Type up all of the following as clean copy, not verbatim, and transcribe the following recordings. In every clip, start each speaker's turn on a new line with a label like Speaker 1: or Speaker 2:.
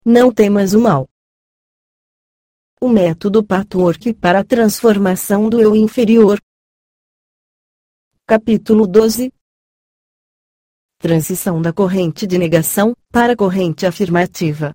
Speaker 1: Não temas o mal. O método Patchwork para a transformação do eu inferior. Capítulo 12. Transição da corrente de negação para a corrente afirmativa.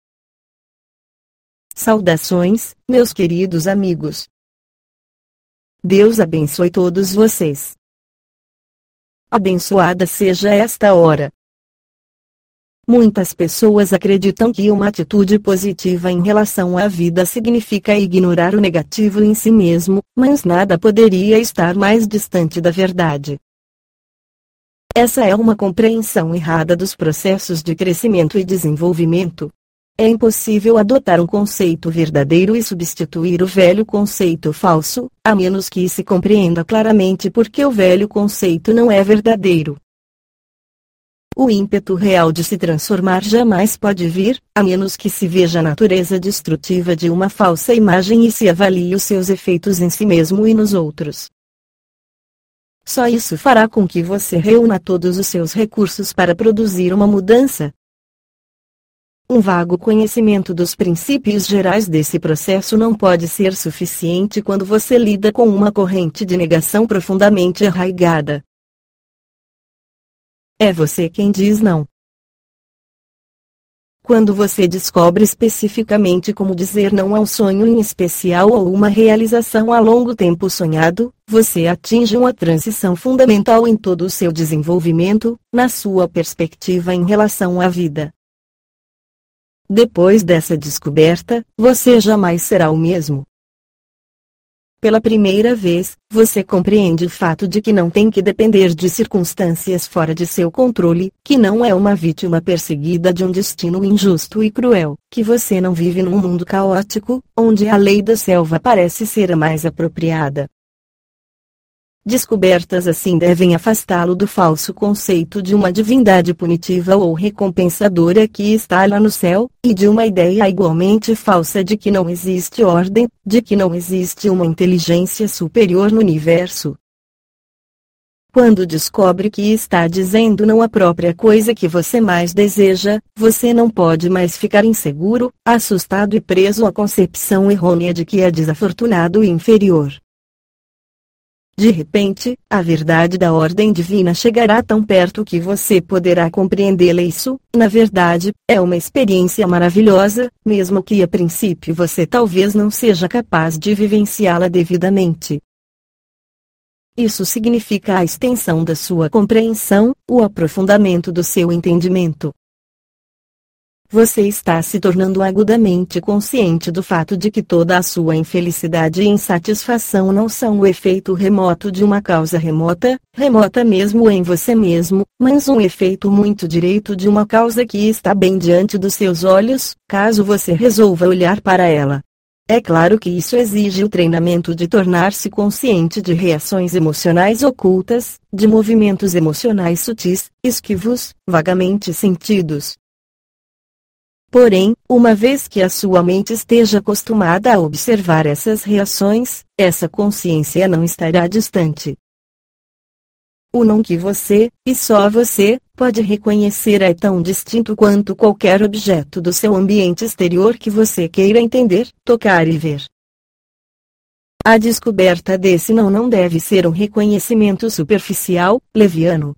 Speaker 1: Saudações, meus queridos amigos. Deus abençoe todos vocês. Abençoada seja esta hora. Muitas pessoas acreditam que uma atitude positiva em relação à vida significa ignorar o negativo em si mesmo, mas nada poderia estar mais distante da verdade. Essa é uma compreensão errada dos processos de crescimento e desenvolvimento. É impossível adotar um conceito verdadeiro e substituir o velho conceito falso, a menos que se compreenda claramente porque o velho conceito não é verdadeiro. O ímpeto real de se transformar jamais pode vir, a menos que se veja a natureza destrutiva de uma falsa imagem e se avalie os seus efeitos em si mesmo e nos outros. Só isso fará com que você reúna todos os seus recursos para produzir uma mudança. Um vago conhecimento dos princípios gerais desse processo não pode ser suficiente quando você lida com uma corrente de negação profundamente arraigada. É você quem diz não. Quando você descobre especificamente como dizer não a um sonho em especial ou uma realização a longo tempo sonhado, você atinge uma transição fundamental em todo o seu desenvolvimento, na sua perspectiva em relação à vida. Depois dessa descoberta, você jamais será o mesmo. Pela primeira vez, você compreende o fato de que não tem que depender de circunstâncias fora de seu controle, que não é uma vítima perseguida de um destino injusto e cruel, que você não vive num mundo caótico, onde a lei da selva parece ser a mais apropriada. Descobertas assim devem afastá-lo do falso conceito de uma divindade punitiva ou recompensadora que está lá no céu, e de uma ideia igualmente falsa de que não existe ordem, de que não existe uma inteligência superior no universo. Quando descobre que está dizendo não à própria coisa que você mais deseja, você não pode mais ficar inseguro, assustado e preso à concepção errônea de que é desafortunado e inferior. De repente, a verdade da ordem divina chegará tão perto que você poderá compreendê-la. Isso, na verdade, é uma experiência maravilhosa, mesmo que a princípio você talvez não seja capaz de vivenciá-la devidamente. Isso significa a extensão da sua compreensão, o aprofundamento do seu entendimento. Você está se tornando agudamente consciente do fato de que toda a sua infelicidade e insatisfação não são o efeito remoto de uma causa remota, remota mesmo em você mesmo, mas um efeito muito direito de uma causa que está bem diante dos seus olhos, caso você resolva olhar para ela. É claro que isso exige o treinamento de tornar-se consciente de reações emocionais ocultas, de movimentos emocionais sutis, esquivos, vagamente sentidos. Porém, uma vez que a sua mente esteja acostumada a observar essas reações, essa consciência não estará distante. O não que você, e só você, pode reconhecer é tão distinto quanto qualquer objeto do seu ambiente exterior que você queira entender, tocar e ver. A descoberta desse não deve ser um reconhecimento superficial, leviano.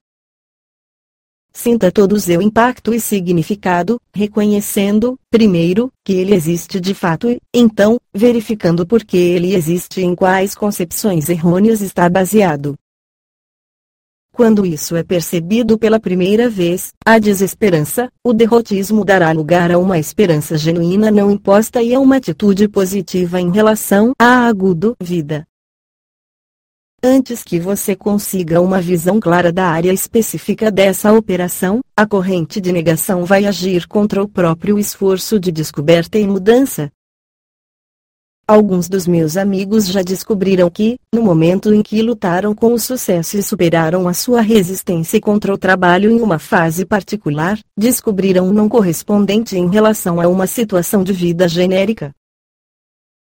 Speaker 1: Sinta todo o seu impacto e significado, reconhecendo, primeiro, que ele existe de fato e, então, verificando por que ele existe e em quais concepções errôneas está baseado. Quando isso é percebido pela primeira vez, a desesperança, o derrotismo dará lugar a uma esperança genuína não imposta e a uma atitude positiva em relação à agudo vida. Antes que você consiga uma visão clara da área específica dessa operação, a corrente de negação vai agir contra o próprio esforço de descoberta e mudança. Alguns dos meus amigos já descobriram que, no momento em que lutaram com o sucesso e superaram a sua resistência contra o trabalho em uma fase particular, descobriram um não correspondente em relação a uma situação de vida genérica.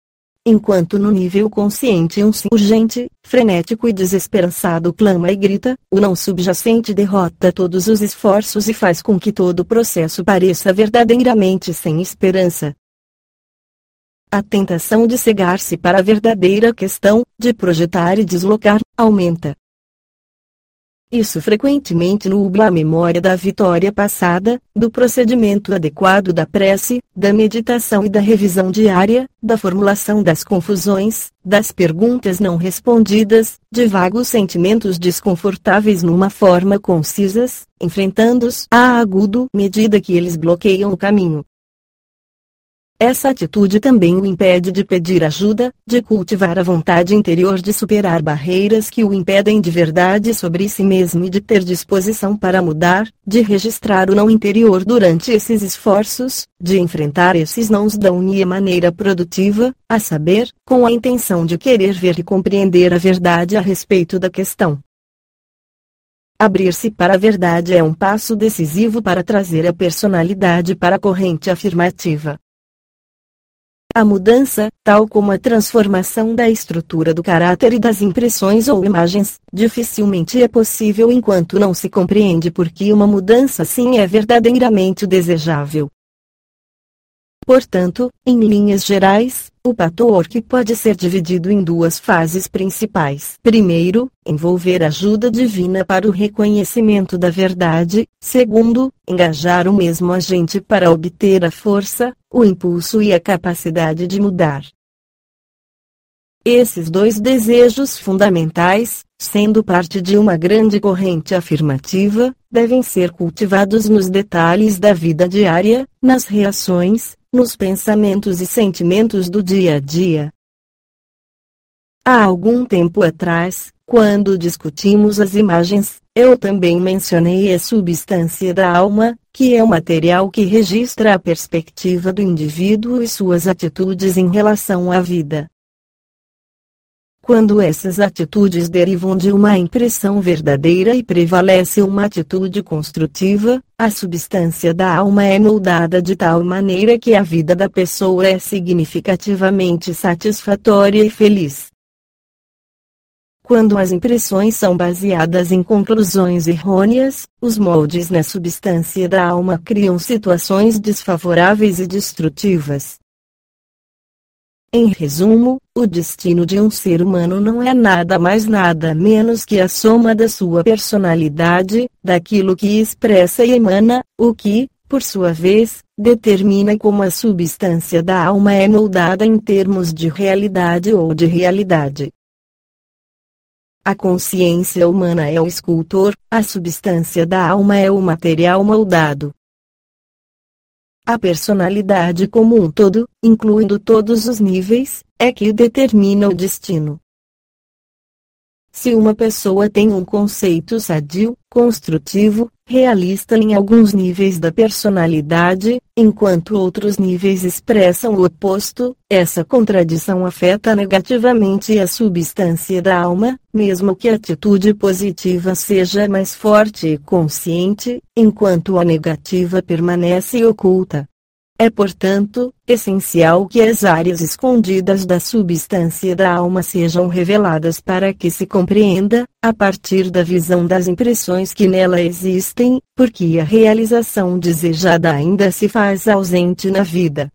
Speaker 1: enquanto no nível consciente um sim urgente, frenético e desesperançado clama e grita, o não subjacente derrota todos os esforços e faz com que todo o processo pareça verdadeiramente sem esperança. A tentação de cegar-se para a verdadeira questão, de projetar e deslocar, aumenta. Isso frequentemente nubla a memória da vitória passada, do procedimento adequado da prece, da meditação e da revisão diária, da formulação das confusões, das perguntas não respondidas, de vagos sentimentos desconfortáveis numa forma concisas, enfrentando-os à agudo medida que eles bloqueiam o caminho. Essa atitude também o impede de pedir ajuda, de cultivar a vontade interior de superar barreiras que o impedem de verdade sobre si mesmo e de ter disposição para mudar, de registrar o não interior durante esses esforços, de enfrentar esses nãos da unia maneira produtiva, a saber, com a intenção de querer ver e compreender a verdade a respeito da questão. Abrir-se para a verdade é um passo decisivo para trazer a personalidade para a corrente afirmativa. A mudança, tal como a transformação da estrutura do caráter e das impressões ou imagens, dificilmente é possível enquanto não se compreende por que uma mudança assim é verdadeiramente desejável. Portanto, em linhas gerais, o patchwork pode ser dividido em duas fases principais. Primeiro, envolver ajuda divina para o reconhecimento da verdade. Segundo, engajar o mesmo agente para obter a força, o impulso e a capacidade de mudar. Esses dois desejos fundamentais, sendo parte de uma grande corrente afirmativa, devem ser cultivados nos detalhes da vida diária, nas reações, nos pensamentos e sentimentos do dia a dia. Há algum tempo atrás, quando discutimos as imagens, eu também mencionei a substância da alma, que é o material que registra a perspectiva do indivíduo e suas atitudes em relação à vida. Quando essas atitudes derivam de uma impressão verdadeira e prevalece uma atitude construtiva, a substância da alma é moldada de tal maneira que a vida da pessoa é significativamente satisfatória e feliz. Quando as impressões são baseadas em conclusões errôneas, os moldes na substância da alma criam situações desfavoráveis e destrutivas. Em resumo, o destino de um ser humano não é nada mais nada menos que a soma da sua personalidade, daquilo que expressa e emana, o que, por sua vez, determina como a substância da alma é moldada em termos de realidade ou de realidade. A consciência humana é o escultor, a substância da alma é o material moldado. A personalidade como um todo, incluindo todos os níveis, é que determina o destino. Se uma pessoa tem um conceito sadio, construtivo, realista em alguns níveis da personalidade, enquanto outros níveis expressam o oposto, essa contradição afeta negativamente a substância da alma, mesmo que a atitude positiva seja mais forte e consciente, enquanto a negativa permanece oculta. É, portanto, essencial que as áreas escondidas da substância da alma sejam reveladas para que se compreenda, a partir da visão das impressões que nela existem, porque a realização desejada ainda se faz ausente na vida.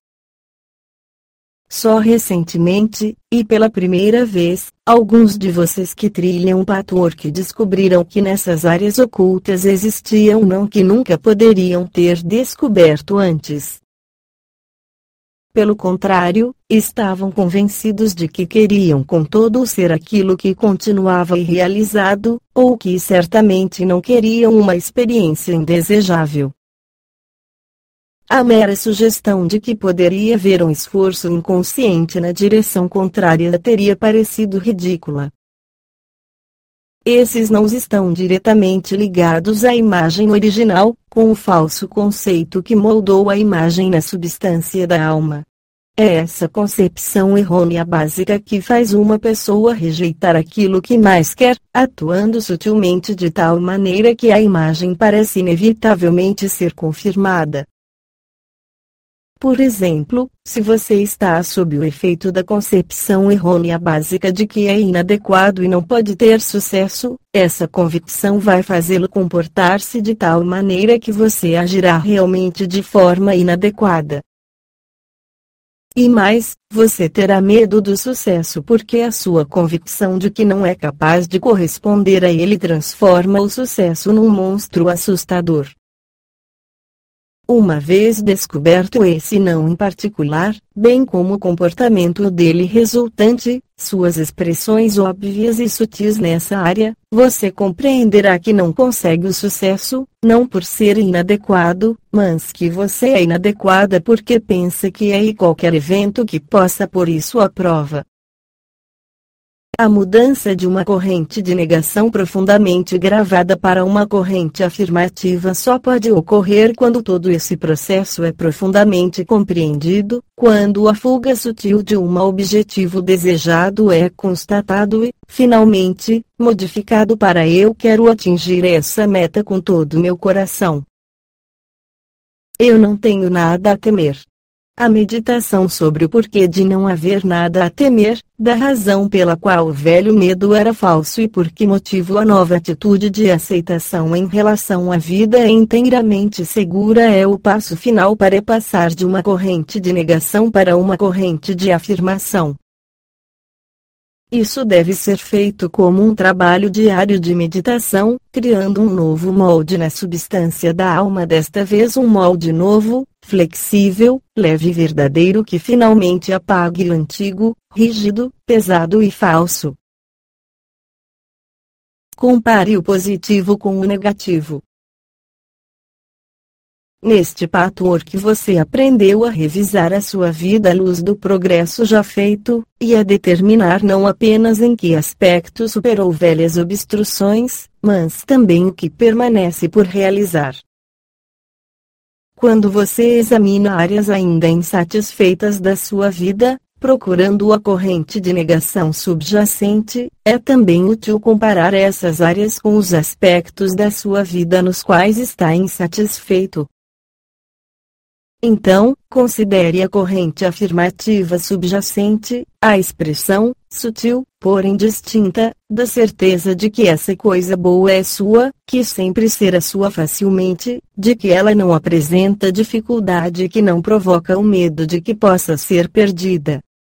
Speaker 1: Só recentemente, e pela primeira vez, alguns de vocês que trilham o patchwork descobriram que nessas áreas ocultas existiam não que nunca poderiam ter descoberto antes. Pelo contrário, estavam convencidos de que queriam com todo o ser aquilo que continuava irrealizado, ou que certamente não queriam uma experiência indesejável. A mera sugestão de que poderia haver um esforço inconsciente na direção contrária teria parecido ridícula. Esses não estão diretamente ligados à imagem original, com o falso conceito que moldou a imagem na substância da alma. É essa concepção errônea básica que faz uma pessoa rejeitar aquilo que mais quer, atuando sutilmente de tal maneira que a imagem parece inevitavelmente ser confirmada. Por exemplo, se você está sob o efeito da concepção errônea básica de que é inadequado e não pode ter sucesso, essa convicção vai fazê-lo comportar-se de tal maneira que você agirá realmente de forma inadequada. E mais, você terá medo do sucesso porque a sua convicção de que não é capaz de corresponder a ele transforma o sucesso num monstro assustador. Uma vez descoberto esse não em particular, bem como o comportamento dele resultante, suas expressões óbvias e sutis nessa área, você compreenderá que não consegue o sucesso, não por ser inadequado, mas que você é inadequada porque pensa que é e qualquer evento que possa pôr isso à prova. A mudança de uma corrente de negação profundamente gravada para uma corrente afirmativa só pode ocorrer quando todo esse processo é profundamente compreendido, quando a fuga sutil de um objetivo desejado é constatado e, finalmente, modificado para eu quero atingir essa meta com todo o meu coração. Eu não tenho nada a temer. A meditação sobre o porquê de não haver nada a temer, da razão pela qual o velho medo era falso e por que motivo a nova atitude de aceitação em relação à vida é inteiramente segura é o passo final para passar de uma corrente de negação para uma corrente de afirmação. Isso deve ser feito como um trabalho diário de meditação, criando um novo molde na substância da alma, desta vez um molde novo, flexível, leve e verdadeiro que finalmente apague o antigo, rígido, pesado e falso. Compare o positivo com o negativo. Neste patchwork você aprendeu a revisar a sua vida à luz do progresso já feito, e a determinar não apenas em que aspecto superou velhas obstruções, mas também o que permanece por realizar. Quando você examina áreas ainda insatisfeitas da sua vida, procurando a corrente de negação subjacente, é também útil comparar essas áreas com os aspectos da sua vida nos quais está insatisfeito. Então, considere a corrente afirmativa subjacente, a expressão, sutil, porém distinta, da certeza de que essa coisa boa é sua, que sempre será sua facilmente, de que ela não apresenta dificuldade e que não provoca o medo de que possa ser perdida.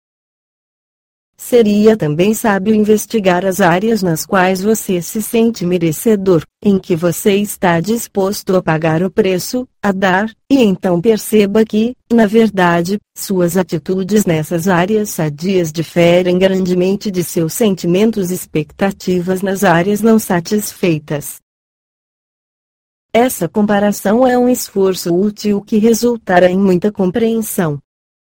Speaker 1: Seria também sábio investigar as áreas nas quais você se sente merecedor, em que você está disposto a pagar o preço, a dar, e então perceba que, na verdade, suas atitudes nessas áreas sadias diferem grandemente de seus sentimentos e expectativas nas áreas não satisfeitas. Essa comparação é um esforço útil que resultará em muita compreensão.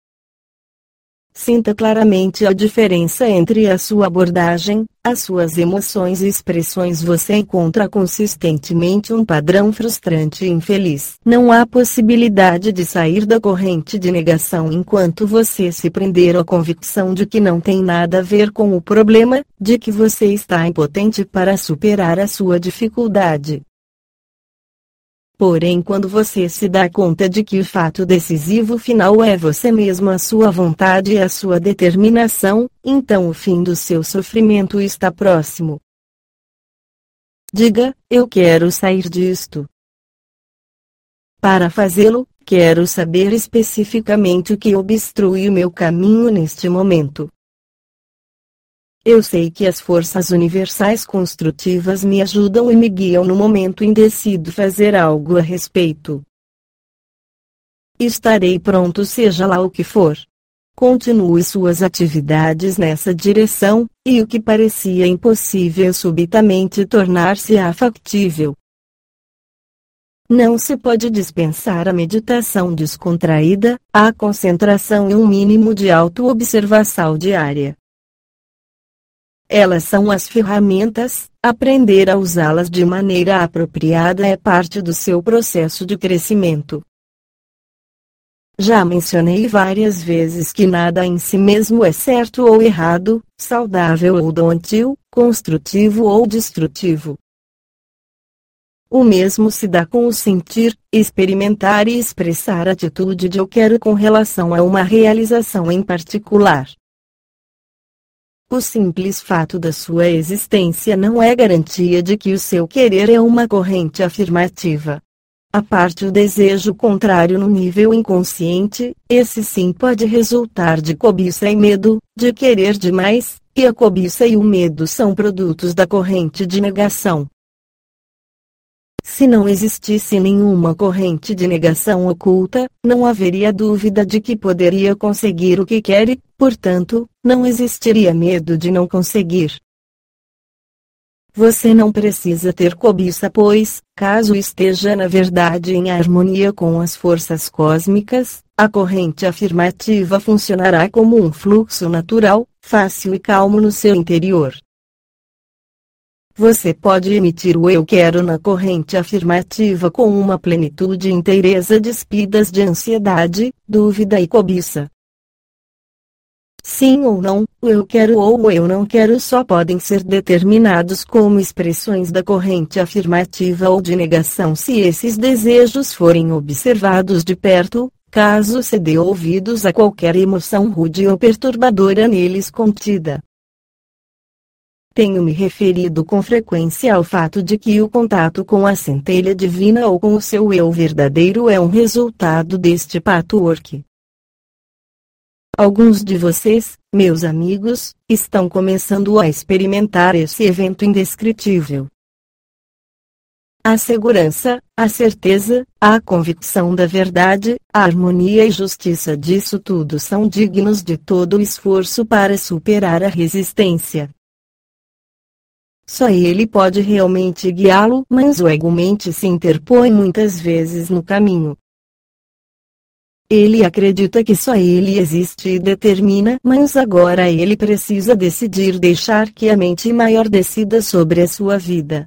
Speaker 1: Sinta claramente a diferença entre a sua abordagem, as suas emoções e expressões. Você encontra consistentemente um padrão frustrante e infeliz. Não há possibilidade de sair da corrente de negação enquanto você se prender à convicção de que não tem nada a ver com o problema, de que você está impotente para superar a sua dificuldade. Porém, quando você se dá conta de que o fato decisivo final é você mesmo, a sua vontade e a sua determinação, então o fim do seu sofrimento está próximo. Diga, eu quero sair disto. Para fazê-lo, quero saber especificamente o que obstrui o meu caminho neste momento. Eu sei que as forças universais construtivas me ajudam e me guiam no momento em decido fazer algo a respeito. Estarei pronto seja lá o que for. Continue suas atividades nessa direção, e o que parecia impossível subitamente tornar-se-á factível. Não se pode dispensar a meditação descontraída, a concentração e um mínimo de auto-observação diária. Elas são as ferramentas, aprender a usá-las de maneira apropriada é parte do seu processo de crescimento. Já mencionei várias vezes que nada em si mesmo é certo ou errado, saudável ou doentio, construtivo ou destrutivo. O mesmo se dá com o sentir, experimentar e expressar a atitude de eu quero com relação a uma realização em particular. O simples fato da sua existência não é garantia de que o seu querer é uma corrente afirmativa. A parte o desejo contrário no nível inconsciente, esse sim pode resultar de cobiça e medo, de querer demais, e a cobiça e o medo são produtos da corrente de negação. Se não existisse nenhuma corrente de negação oculta, não haveria dúvida de que poderia conseguir o que quer e, portanto, não existiria medo de não conseguir. Você não precisa ter cobiça pois, caso esteja na verdade em harmonia com as forças cósmicas, a corrente afirmativa funcionará como um fluxo natural, fácil e calmo no seu interior. Você pode emitir o eu quero na corrente afirmativa com uma plenitude e inteireza despidas de ansiedade, dúvida e cobiça. Sim ou não, o eu quero ou o eu não quero só podem ser determinados como expressões da corrente afirmativa ou de negação se esses desejos forem observados de perto, caso se dê ouvidos a qualquer emoção rude ou perturbadora neles contida. Tenho me referido com frequência ao fato de que o contato com a centelha divina ou com o seu eu verdadeiro é um resultado deste patchwork. Alguns de vocês, meus amigos, estão começando a experimentar esse evento indescritível. A segurança, a certeza, a convicção da verdade, a harmonia e justiça disso tudo são dignos de todo o esforço para superar a resistência. Só ele pode realmente guiá-lo, mas o ego-mente se interpõe muitas vezes no caminho. Ele acredita que só ele existe e determina, mas agora ele precisa decidir deixar que a mente maior decida sobre a sua vida.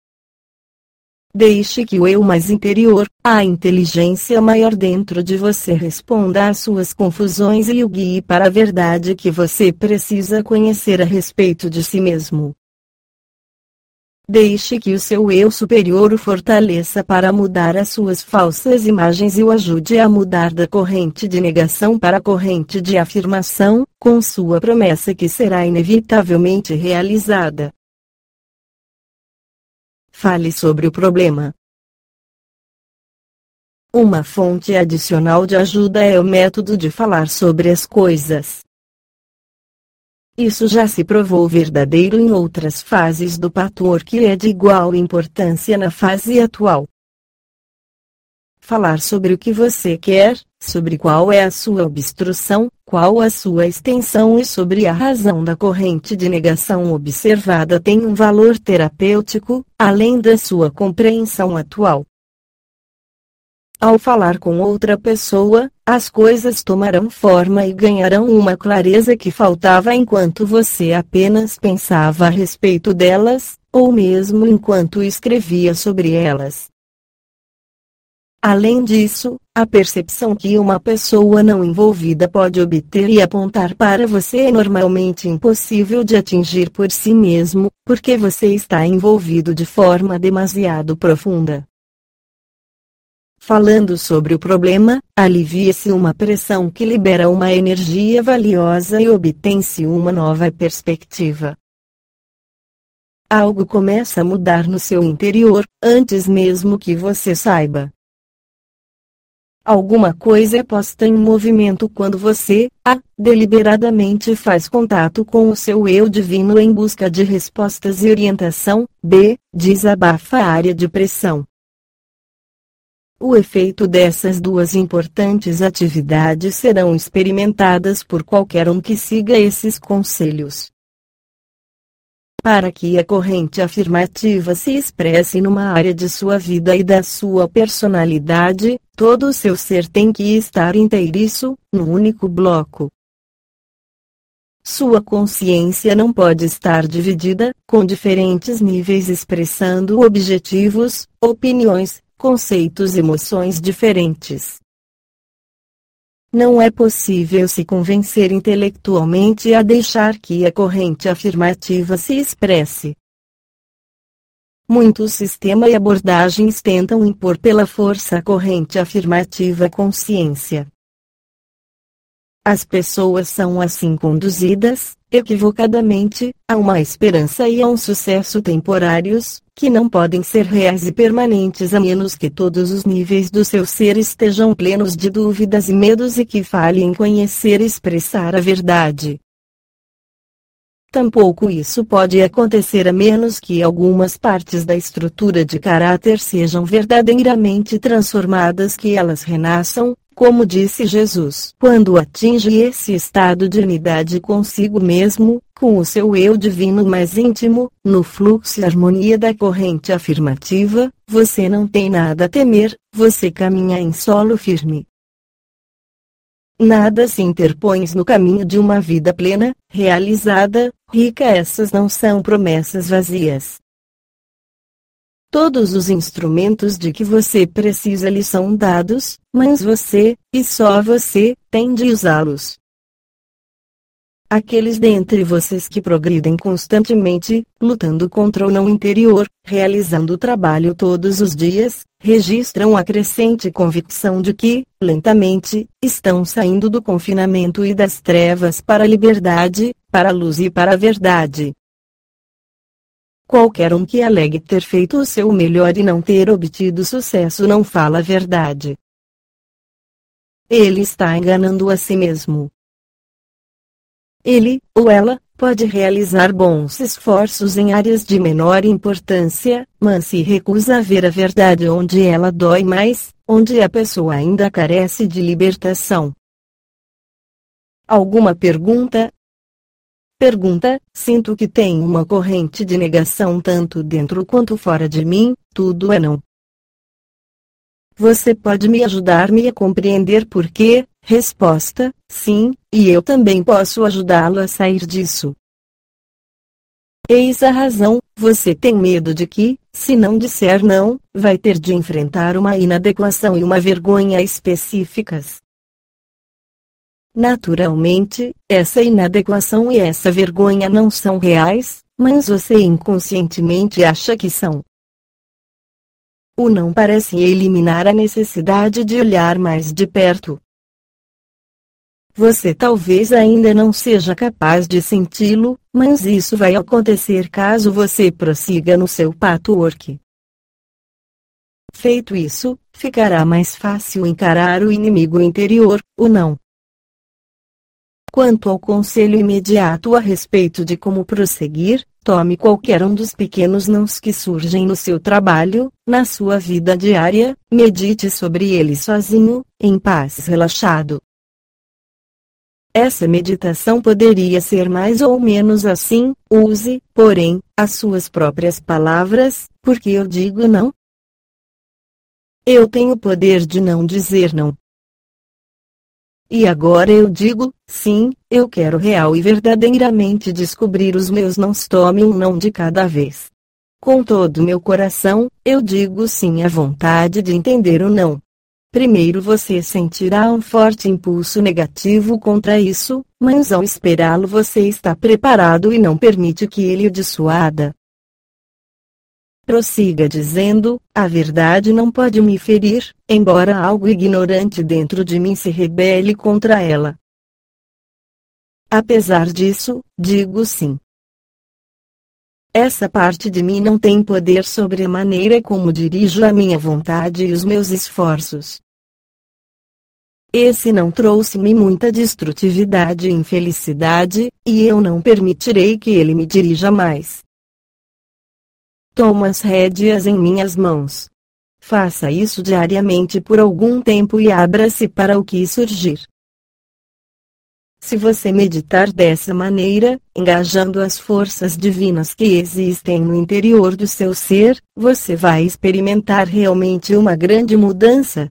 Speaker 1: Deixe que o eu mais interior, a inteligência maior dentro de você responda às suas confusões e o guie para a verdade que você precisa conhecer a respeito de si mesmo. Deixe que o seu eu superior o fortaleça para mudar as suas falsas imagens e o ajude a mudar da corrente de negação para a corrente de afirmação, com sua promessa que será inevitavelmente realizada. Fale sobre o problema. Uma fonte adicional de ajuda é o método de falar sobre as coisas. Isso já se provou verdadeiro em outras fases do patchwork e é de igual importância na fase atual. Falar sobre o que você quer, sobre qual é a sua obstrução, qual a sua extensão e sobre a razão da corrente de negação observada tem um valor terapêutico, além da sua compreensão atual. Ao falar com outra pessoa, as coisas tomarão forma e ganharão uma clareza que faltava enquanto você apenas pensava a respeito delas, ou mesmo enquanto escrevia sobre elas. Além disso, a percepção que uma pessoa não envolvida pode obter e apontar para você é normalmente impossível de atingir por si mesmo, porque você está envolvido de forma demasiado profunda. Falando sobre o problema, alivia-se uma pressão que libera uma energia valiosa e obtém-se uma nova perspectiva. Algo começa a mudar no seu interior, antes mesmo que você saiba. Alguma coisa é posta em movimento quando você, A, deliberadamente faz contato com o seu eu divino em busca de respostas e orientação, B, desabafa a área de pressão. O efeito dessas duas importantes atividades serão experimentadas por qualquer um que siga esses conselhos. Para que a corrente afirmativa se expresse numa área de sua vida e da sua personalidade, todo o seu ser tem que estar inteiriço, num único bloco. Sua consciência não pode estar dividida, com diferentes níveis expressando objetivos, opiniões, conceitos e emoções diferentes. Não é possível se convencer intelectualmente a deixar que a corrente afirmativa se expresse. muitos sistemas e abordagens tentam impor pela força a corrente afirmativa consciência. As pessoas são assim conduzidas, equivocadamente, a uma esperança e a um sucesso temporários, que não podem ser reais e permanentes a menos que todos os níveis do seu ser estejam plenos de dúvidas e medos e que falhem em conhecer e expressar a verdade. Tampouco isso pode acontecer a menos que algumas partes da estrutura de caráter sejam verdadeiramente transformadas, que elas renasçam, como disse Jesus. Quando atinge esse estado de unidade consigo mesmo, com o seu eu divino mais íntimo, no fluxo e harmonia da corrente afirmativa, você não tem nada a temer, você caminha em solo firme. Nada se interpõe no caminho de uma vida plena, realizada, rica. Essas não são promessas vazias. Todos os instrumentos de que você precisa lhe são dados, mas você, e só você, tem de usá-los. Aqueles dentre vocês que progridem constantemente, lutando contra o não interior, realizando o trabalho todos os dias, registram a crescente convicção de que, lentamente, estão saindo do confinamento e das trevas para a liberdade, para a luz e para a verdade. Qualquer um que alegue ter feito o seu melhor e não ter obtido sucesso não fala a verdade. Ele está enganando a si mesmo. Ele, ou ela, pode realizar bons esforços em áreas de menor importância, mas se recusa a ver a verdade onde ela dói mais, onde a pessoa ainda carece de libertação. Alguma pergunta? Pergunta: sinto que tenho uma corrente de negação tanto dentro quanto fora de mim, tudo é não. Você pode me ajudar-me a compreender por quê? Resposta: sim, e eu também posso ajudá-lo a sair disso. Eis a razão: você tem medo de que, se não disser não, vai ter de enfrentar uma inadequação e uma vergonha específicas. Naturalmente, essa inadequação e essa vergonha não são reais, mas você inconscientemente acha que são. O não parece eliminar a necessidade de olhar mais de perto. Você talvez ainda não seja capaz de senti-lo, mas isso vai acontecer caso você prossiga no seu patchwork. Feito isso, ficará mais fácil encarar o inimigo interior, o não. Quanto ao conselho imediato a respeito de como prosseguir, tome qualquer um dos pequenos nãos que surgem no seu trabalho, na sua vida diária, medite sobre ele sozinho, em paz, relaxado. Essa meditação poderia ser mais ou menos assim: use, porém, as suas próprias palavras, porque eu digo não. Eu tenho o poder de não dizer não. E agora eu digo, sim, eu quero real e verdadeiramente descobrir os meus nãos. Tome um não de cada vez. Com todo o meu coração, eu digo sim à vontade de entender o não. Primeiro você sentirá um forte impulso negativo contra isso, mas ao esperá-lo você está preparado e não permite que ele o dissuada. Prossiga dizendo: a verdade não pode me ferir, embora algo ignorante dentro de mim se rebele contra ela. Apesar disso, digo sim. Essa parte de mim não tem poder sobre a maneira como dirijo a minha vontade e os meus esforços. Esse não trouxe-me muita destrutividade e infelicidade, e eu não permitirei que ele me dirija mais. Tomo as rédeas em minhas mãos. Faça isso diariamente por algum tempo e abra-se para o que surgir. Se você meditar dessa maneira, engajando as forças divinas que existem no interior do seu ser, você vai experimentar realmente uma grande mudança.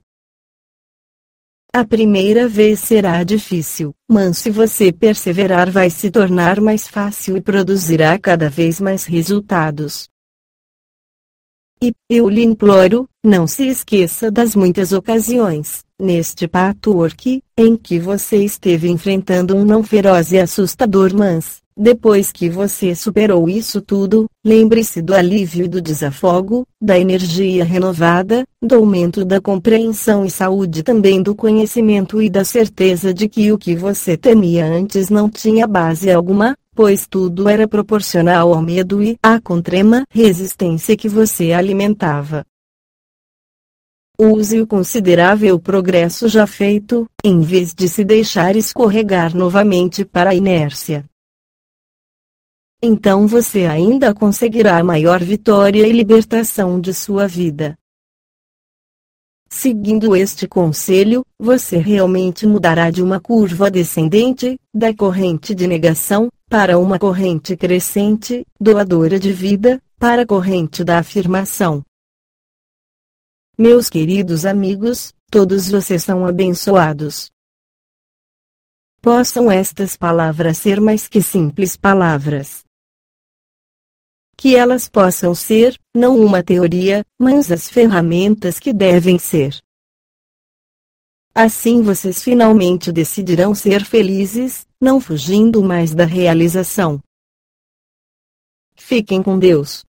Speaker 1: A primeira vez será difícil, mas se você perseverar vai se tornar mais fácil e produzirá cada vez mais resultados. E, eu lhe imploro, não se esqueça das muitas ocasiões, neste patchwork, em que você esteve enfrentando um não feroz e assustador, mas, Depois que você superou isso tudo, lembre-se do alívio e do desafogo, da energia renovada, do aumento da compreensão e saúde, também do conhecimento e da certeza de que o que você temia antes não tinha base alguma, pois tudo era proporcional ao medo e à contrema resistência que você alimentava. Use o considerável progresso já feito, em vez de se deixar escorregar novamente para a inércia. Então você ainda conseguirá a maior vitória e libertação de sua vida. Seguindo este conselho, você realmente mudará de uma curva descendente, da corrente de negação, para uma corrente crescente, doadora de vida, para a corrente da afirmação. Meus queridos amigos, todos vocês são abençoados. Possam estas palavras ser mais que simples palavras. Que elas possam ser, não uma teoria, mas as ferramentas que devem ser. Assim vocês finalmente decidirão ser felizes, não fugindo mais da realização. Fiquem com Deus.